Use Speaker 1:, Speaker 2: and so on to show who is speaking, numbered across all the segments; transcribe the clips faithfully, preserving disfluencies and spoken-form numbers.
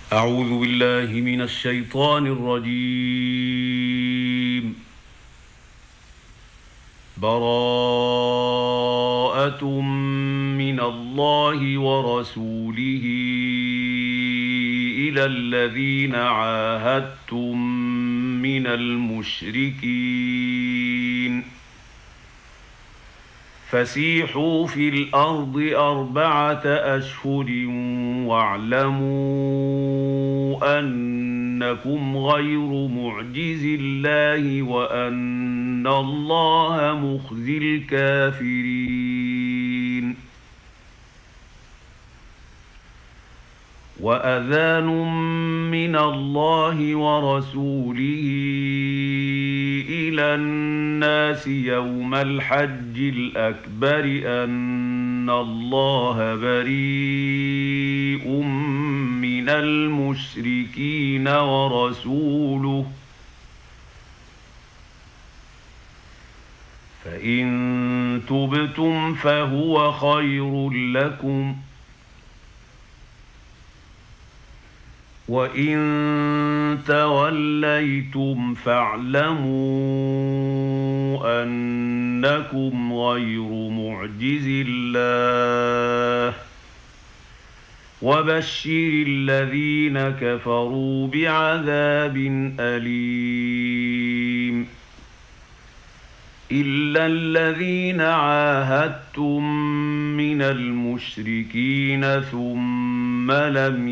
Speaker 1: أعوذ بالله من الشيطان الرجيم. براءة من الله ورسوله إلى الذين عاهدتم من المشركين فسيحوا في الأرض أربعة أشهر واعلموا أنكم غير معجز الله وأن الله مخزي الكافرين. وأذان من الله ورسوله إلى الناس يوم الحج الأكبر أن الله بريء من المشركين ورسوله فإن تبتم فهو خير لكم وإن توليتم فاعلموا أنكم غير معجز الله وبشر الذين كفروا بعذاب أليم. إلا الذين عاهدتم من المشركين ثم لم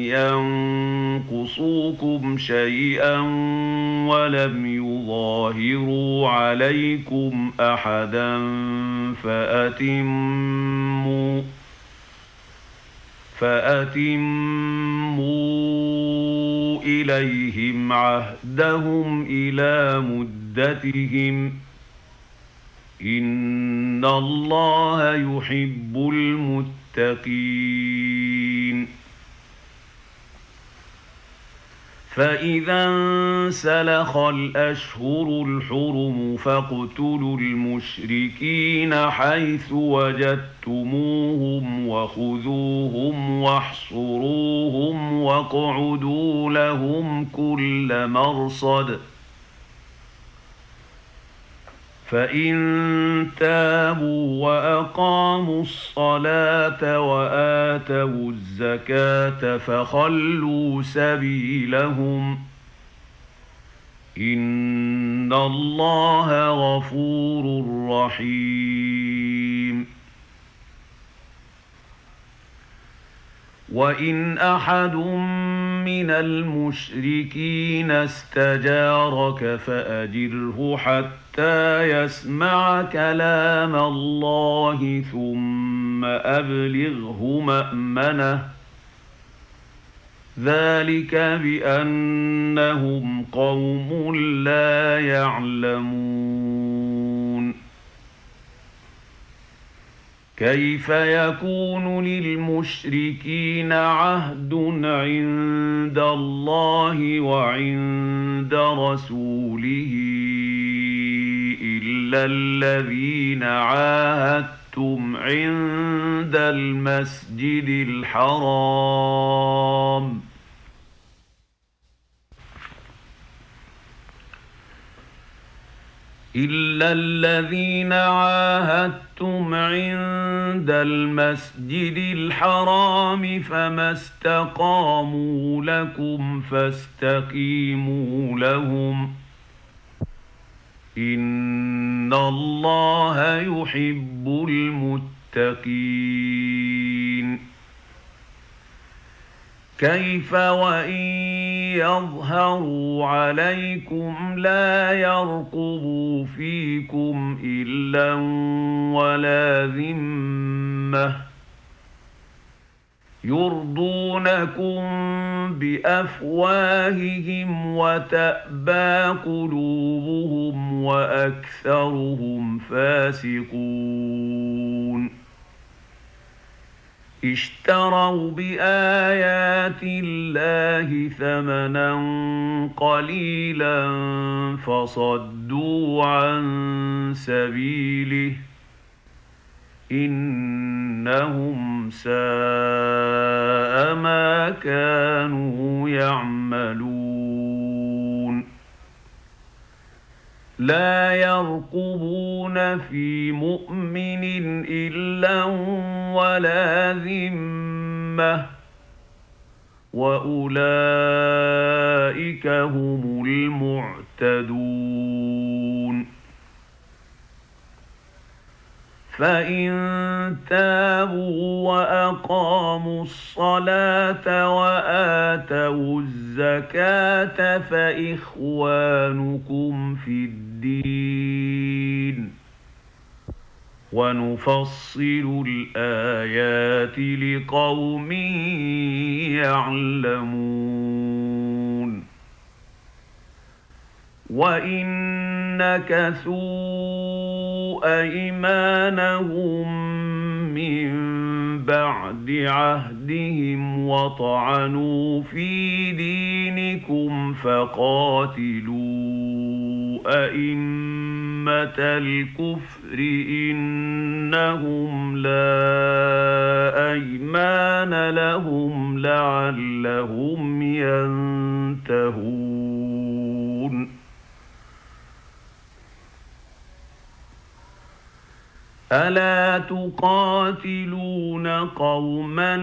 Speaker 1: ينقصوكم شيئا ولم يظاهروا عليكم أحدا فأتموا فأتموا إليهم عهدهم إلى مدتهم إن الله يحب المتقين. فإذا انسلخ الأشهر الحرم فاقتلوا المشركين حيث وجدتموهم وخذوهم واحصروهم واقعدوا لهم كل مرصد فإن تابوا وأقاموا الصلاة وآتوا الزكاة فخلوا سبيلهم إن الله غفور رحيم. وإن أحد من المشركين استجارك فأجره حتى يسمع كلام الله ثم أبلغه مأمنه ذلك بأنهم قوم لا يعلمون. كيف يكون للمشركين عهد عند الله وعند رسوله إلا الذين عاهدتم عند المسجد الحرام إلا الذين عاهدتم عند المسجد الحرام فما استقاموا لكم فاستقيموا لهم إن الله يحب المتقين. كيف وإن يظهروا عليكم لا يرقبوا فيكم إلا ولا ذمة يرضونكم بأفواههم وتأبى قلوبهم وأكثرهم فاسقون. اشتروا بآيات الله ثمنا قليلا فصدوا عن سبيله إنهم ساء ما كانوا يعملون لا يرقبون في مؤمن إلا ولا ذمة وأولئك هم المعتدون فإن تابوا وأقاموا الصلاة وآتوا الزكاة فإخوانكم في الدين ونفصل الآيات لقوم يعلمون وإن نكثوا أيمانهم من بعد عهدهم وطعنوا في دينكم فقاتلوا أئمة الكفر إنهم لا أيمان لهم لعلهم ينتهون ألا تقاتلون قوما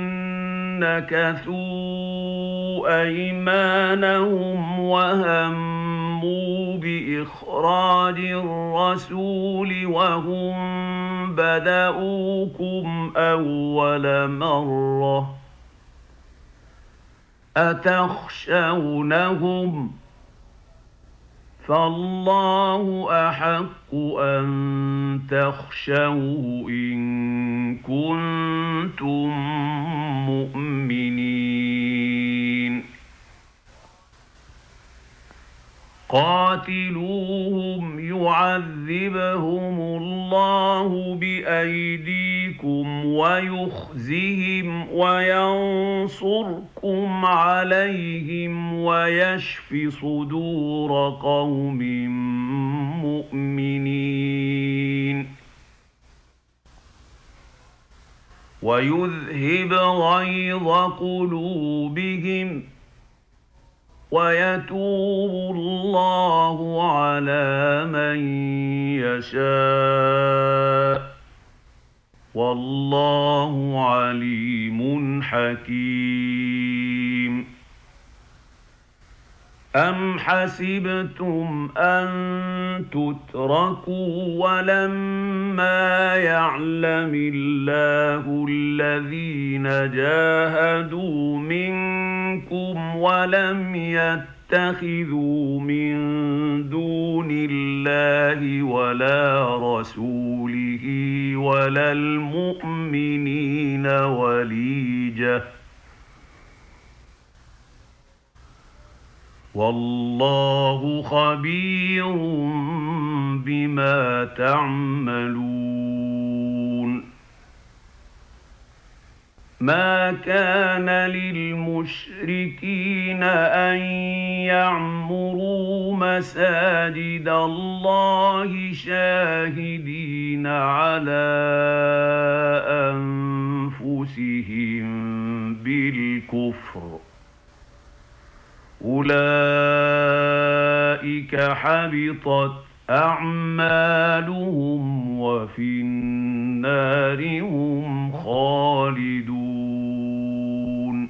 Speaker 1: نكثوا أيمانهم وهموا بإخراج الرسول وهم بدؤوكم أول مرة أتخشونهم فالله أحق أن تخشوه إن كنتم مؤمنين قاتلوهم يعذبهم الله بأيديكم ويخزهم وينصركم عليهم ويشف صدور قوم مؤمنين ويذهب غيظ قلوبهم ويتوب الله على من يشاء والله عليم حكيم أم حسبتم أن تتركوا ولما يعلم الله الذين جاهدوا منكم ولم يتخذوا من دون الله ولا رسوله ولا المؤمنين وليجة والله خبير بما تعملون ما كان للمشركين أن يعمروا مساجد الله شاهدين على أنفسهم بالكفر أولئك حبطت أعمالهم وفي النار هم خالدون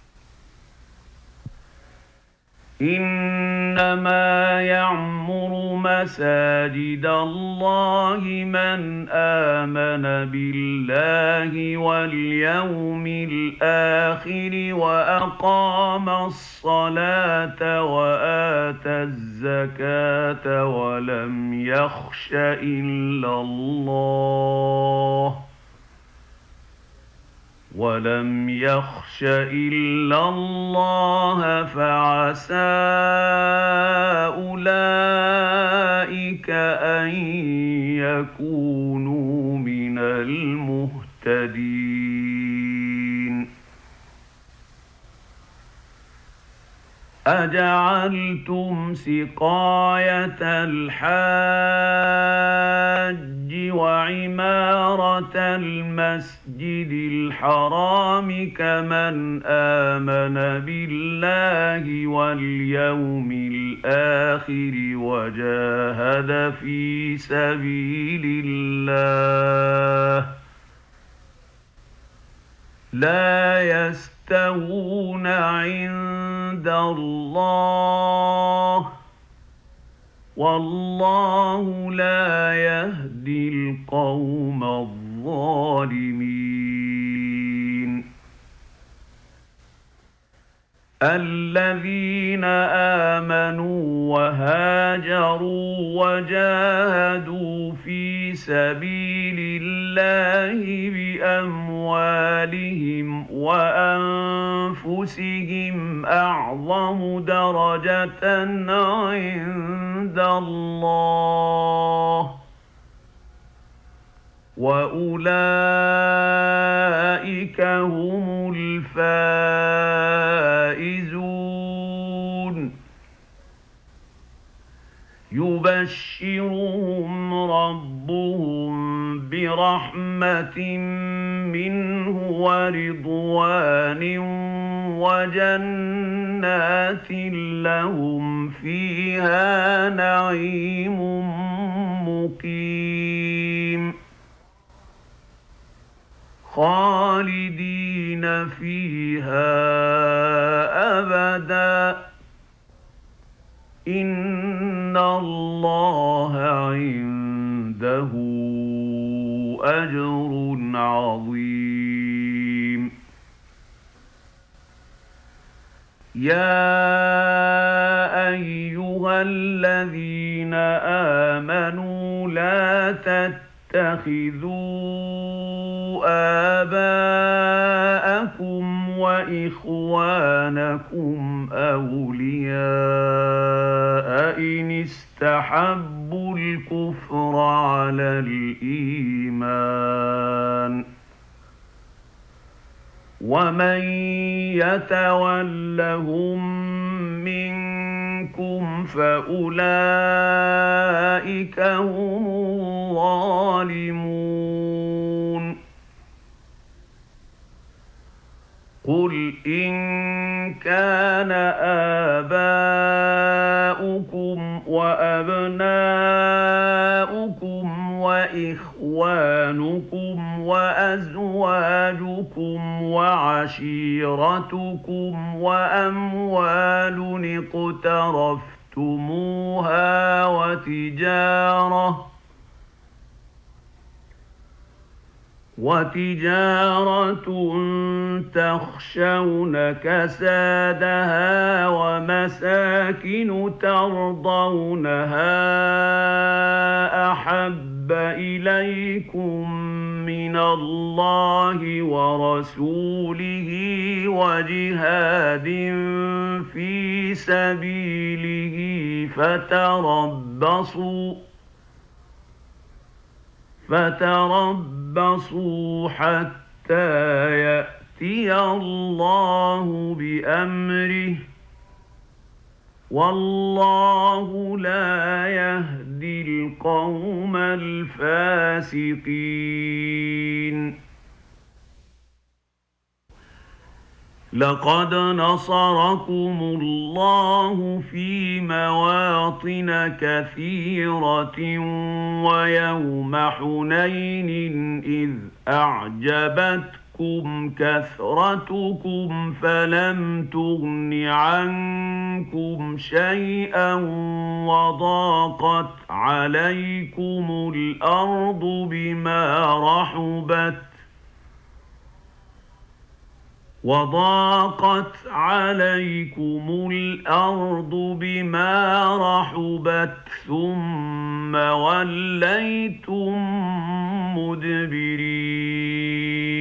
Speaker 1: إنما يعمر مساجد الله من آمن بالله واليوم الآخر وأقام الصلاة وآتى الزكاة ولم يخش إلا الله ولم يخش إلا الله فعسى أولئك أن يكونوا من المهتدين. أجعلتم سقاية الحاج وعمارة المسجد الحرام كمن آمن بالله واليوم الآخر وجاهد في سبيل الله لا يستوون عند الله والله لا يهدي القوم الظالمين الذين آمنوا وهاجروا وجاهدوا في سبيل الله بأموالهم وأنفسهم أعظم درجة عند الله وأولئك هم الفائزون يبشرهم ربهم برحمة منه ورضوان وجنات لهم فيها نعيم مقيم خالدين فيها أبدا إن الله عنده أجر عظيم يا أيها الذين آمنوا لا تتخذوا آباءكم وإخوانكم أولياء إن استحبوا الكفر على الإيمان ومن يتولهم منكم فأولئك هم الظالمون قل إن كان آباؤكم وأبناؤكم وإخوانكم وأزواجكم وعشيرتكم وأموال اقترفتموها وتجارة وتجارة تخشون كسادها ومساكن ترضونها أحب إليكم من الله ورسوله وجهاد في سبيله فتربصوا فتربصوا حتى يأتي الله بأمره والله لا يهدي القوم الفاسقين لقد نصركم الله في مواطن كثيرة ويوم حنين إذ أعجبتكم كثرتكم فلم تغن عنكم شيئا وضاقت عليكم الأرض بما رحبت وضاقت عليكم الأرض بما رحبت ثم وليتم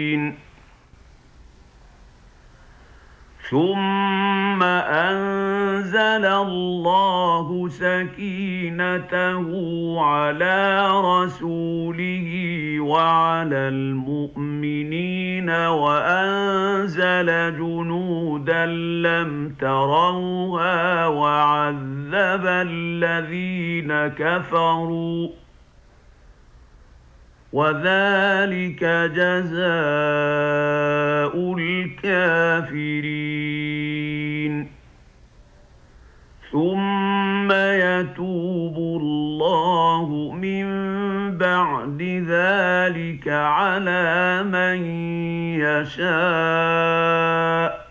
Speaker 1: مدبرين ثم أنتم أنزل الله سكينته على رسوله وعلى المؤمنين وأنزل جنودا لم تروها وعذب الذين كفروا وذلك جزاء الكافرين ثم يتوب الله من بعد ذلك على من يشاء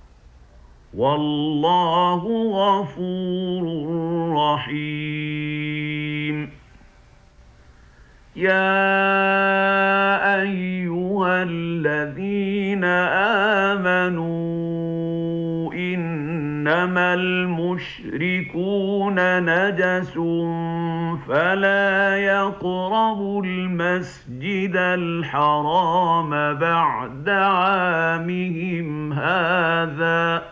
Speaker 1: والله غفور رحيم يا أيها الذين آمنوا إنما المشركون نجس فلا يقربوا المسجد الحرام بعد عامهم هذا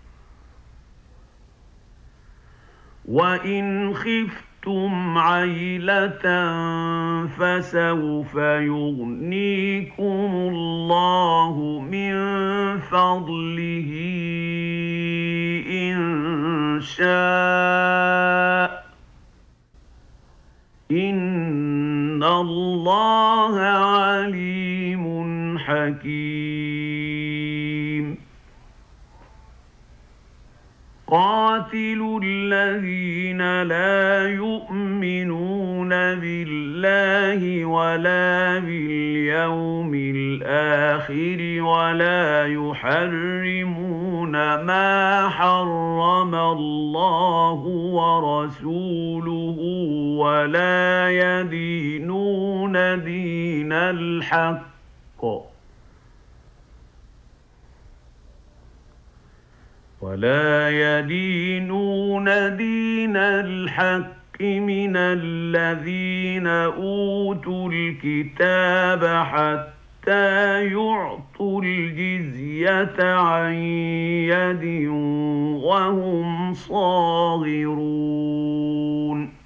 Speaker 1: وإن خفتم ثم عيلة فسوف يغنيكم الله من فضله إن شاء إن الله عليم حكيم قاتلوا الذين لا يؤمنون بالله ولا باليوم الآخر ولا يحرمون ما حرم الله ورسوله ولا يدينون دين الحق ولا يدينون دين الحق من الذين أوتوا الكتاب حتى يعطوا الجزية عن يد وهم صاغرون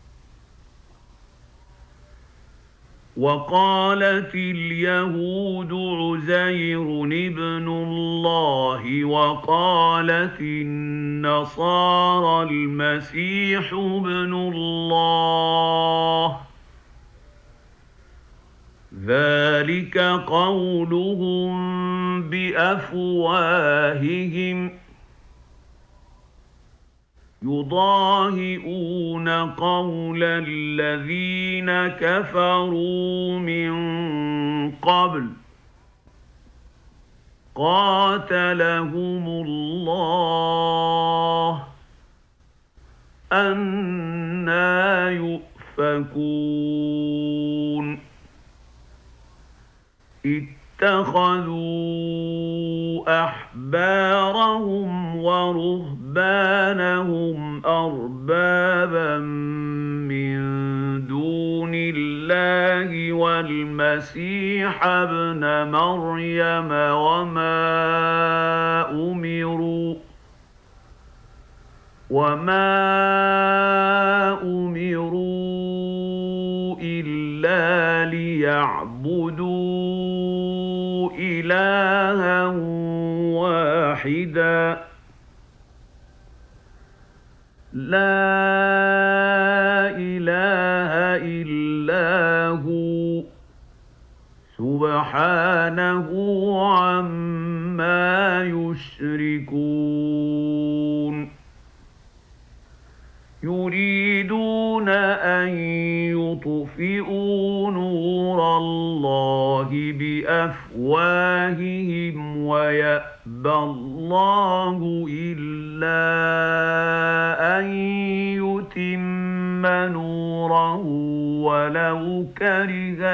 Speaker 1: وقالت اليهود عزير ابن الله وقالت النصارى المسيح ابن الله ذلك قولهم بأفواههم يضاهئون قول الذين كفروا من قبل قاتلهم الله أنى يؤفكون اتخذوا أحبارهم ورهبانهم أربابا من دون الله والمسيح ابن مريم وما أمروا وما أمروا إلا ليعبدوا إلها واحدا لا إله إلا هو سبحانه عما يشركون يريدون أن يطفئوا نور الله بأفواههم ويأبى الله إلا أن يتم نوره ولو كره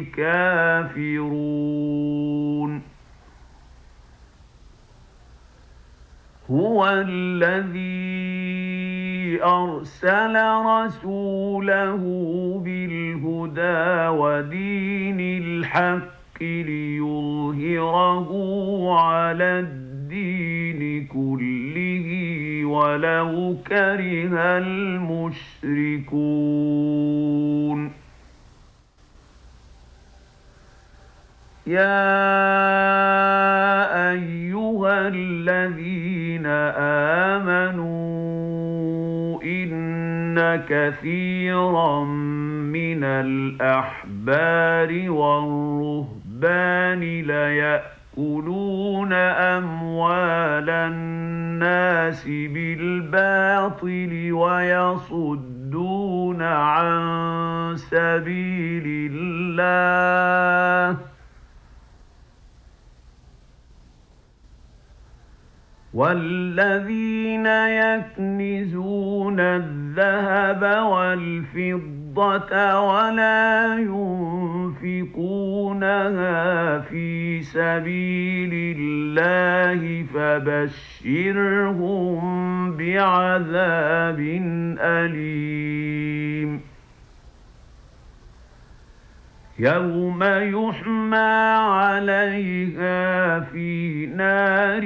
Speaker 1: الكافرون هو الذي أرسل رسوله بالهدى ودين الحق ليظهره على الدين كله ولو كره المشركون يا أيها الذين آمنوا إن كثيرا من الأحبار والرهبان ليأكلون أموال الناس بالباطل ويصدون عن سبيل الله والذين يكنزون الذهب والفضة ولا ينفقونها في سبيل الله فبشرهم بعذاب أليم يوم يحمى عليها في نار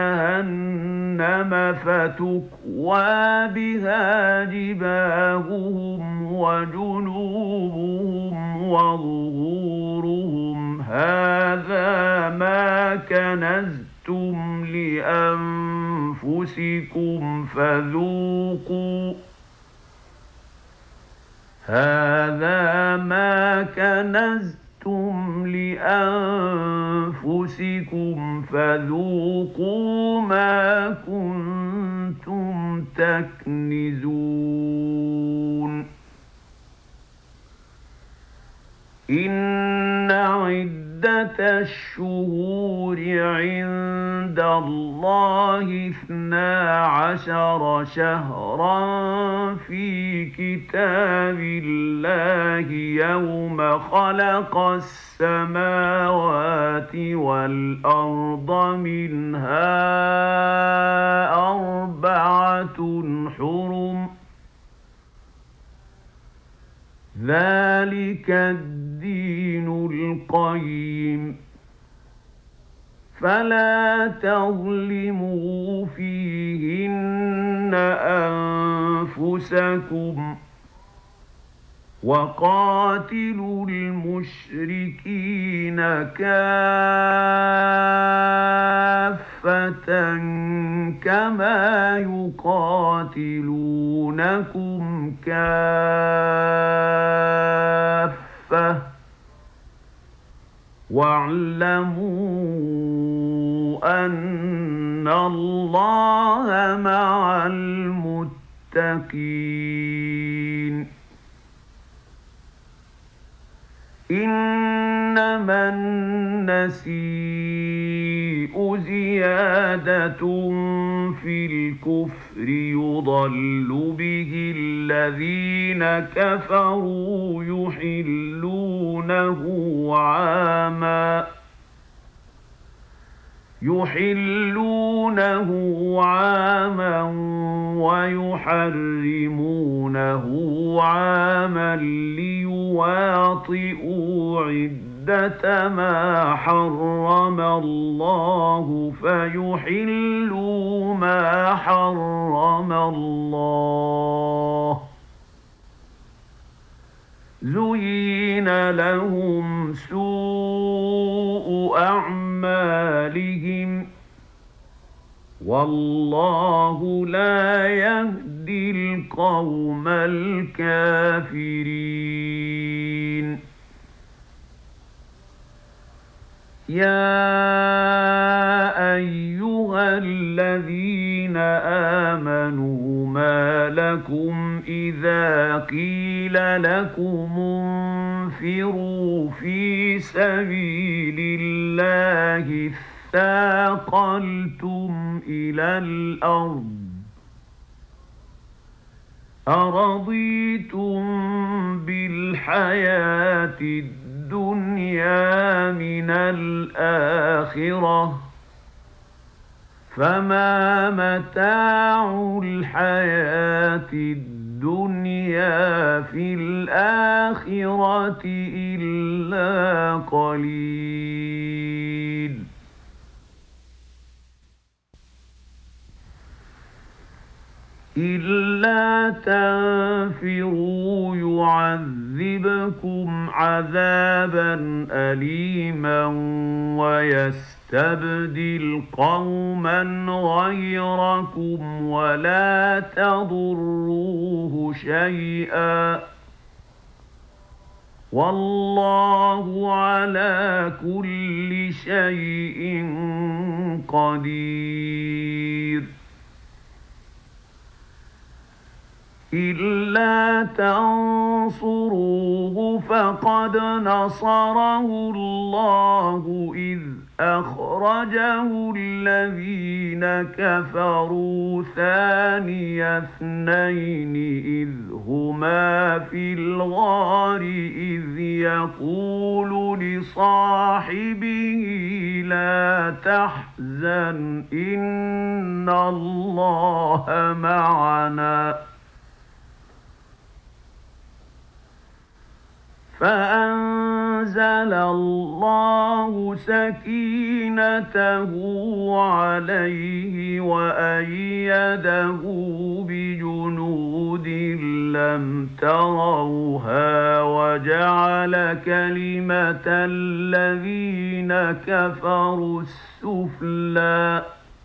Speaker 1: جهنم فتكوى بها جباههم وجنوبهم وظهورهم هذا ما كنزتم لأنفسكم فذوقوا هذا ما كنزتم لأنفسكم فذوقوا ما كنتم تكنزون إن عدة الشهور عند الله اثنا عشر شهرا في كتاب الله يوم خلق السماوات والأرض منها أربعة حرم ذلك الدين القيم فلا تظلموا فيهن أنفسكم وقاتلوا المشركين كافة كما يقاتلونكم كافة واعلموا أن الله مع المتقين إنما النسيء زيادة في الكفر يضل به الذين كفروا يحلونه عاما يحلونه عاما ويحرمونه عاما ليواطئوا عدة ما حرم الله فيحلوا ما حرم الله زين لهم سوء أعمالهم والله لا يهدي القوم الكافرين يا أيها الذين آمنوا ما لكم إذا قيل لكم انفروا في سبيل الله اثاقلتم إلى الأرض أرضيتم بالحياة الدنيا من الآخرة فما متاع الحياة الدنيا في الآخرة إلا قليل إلا تنفروا يعذبكم عذابا أليما ويستبدل قوما غيركم ولا تضروه شيئا والله على كل شيء قدير إلا تنصروه فقد نصره الله إذ أخرجه الذين كفروا ثاني اثنين إذ هما في الغار إذ يقول لصاحبه لا تحزن إن الله معنا فأنزل الله سكينته عليه وأيده بجنود لم تروها وجعل كلمة الذين كفروا السفلى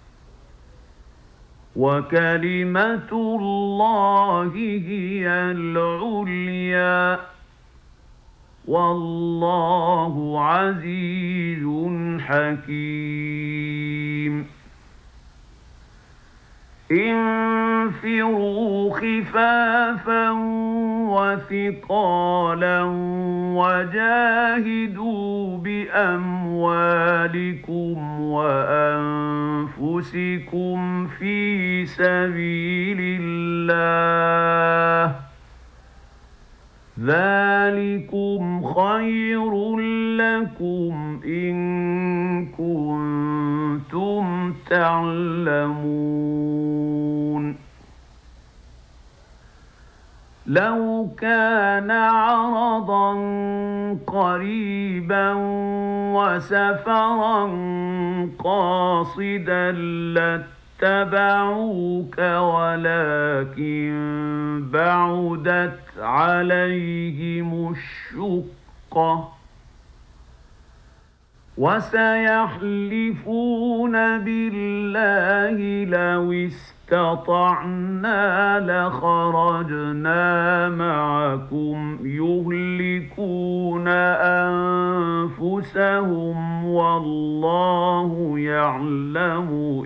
Speaker 1: وكلمة الله هي العليا والله عزيز حكيم انفروا خفافا وثقالا وجاهدوا بأموالكم وأنفسكم في سبيل الله ذلكم خير لكم إن كنتم تعلمون لو كان عرضا قريبا وسفرا قاصدا اتبعوك ولكن بعدت عليهم الشقة وسيحلفون بالله لو استطعنا لخرجنا معكم يهلكون أنفسهم والله يعلم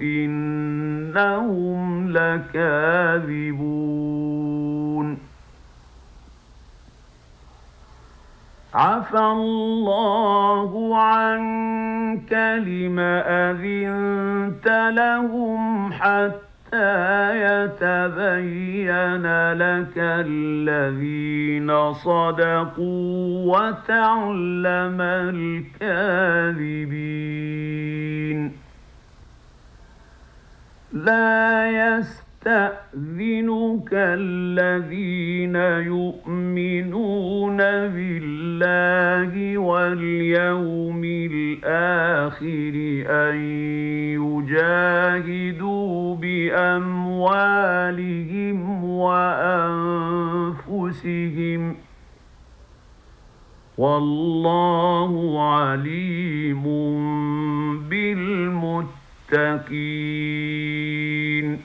Speaker 1: إنهم لكاذبون عفى الله عنك لم أذنت لهم حتى يتبين لك الذين صدقوا وتعلم الكاذبين لا يستأذنك الذين يؤمنون بالله واليوم الآخر أن يجاهدوا بأموالهم وأنفسهم والله عليم بالمتقين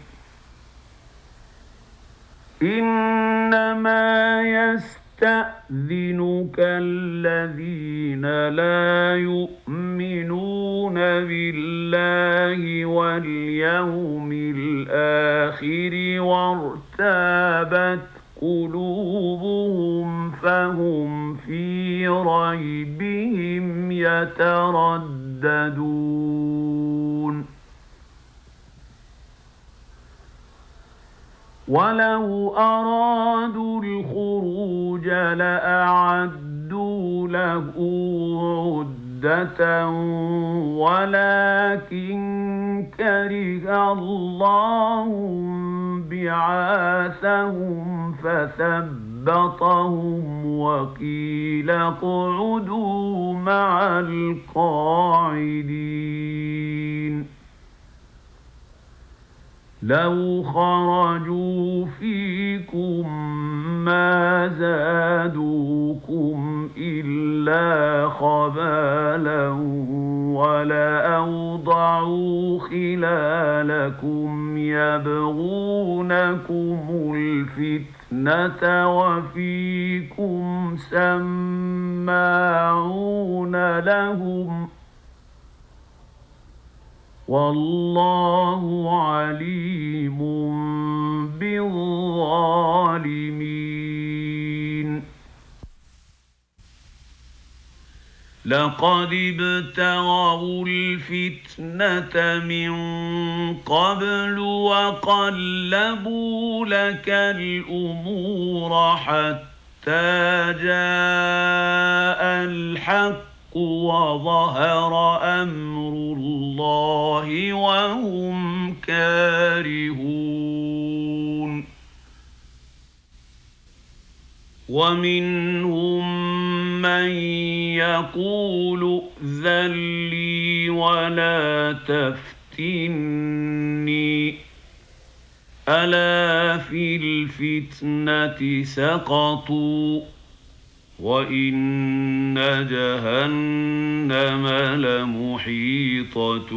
Speaker 1: إنما يستأذنك الذين لا يؤمنون بالله واليوم الآخر وارتابت قلوبهم فهم في ريبهم يترددون ولو أرادوا الخروج لأعدوا له عدة ولكن كره الله بعاثهم فثبطهم وقيل اقعدوا مع القاعدين لو خرجوا فيكم ما زادوكم إلا خبالا ولأوضعوا خلالكم يبغونكم الفتنة وفيكم سماعون لهم والله عليم بالظالمين. لقد ابتغوا الفتنة من قبل وقلبوا لك الأمور حتى جاء الحق وظهر أمر الله وهم كارهون. ومنهم من يقول ائذن لي ولا تفتني ألا في الفتنة سقطوا وإن جهنم لمحيطة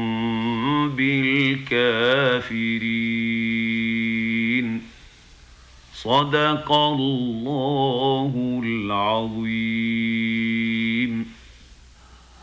Speaker 1: بالكافرين. صدق الله العظيم.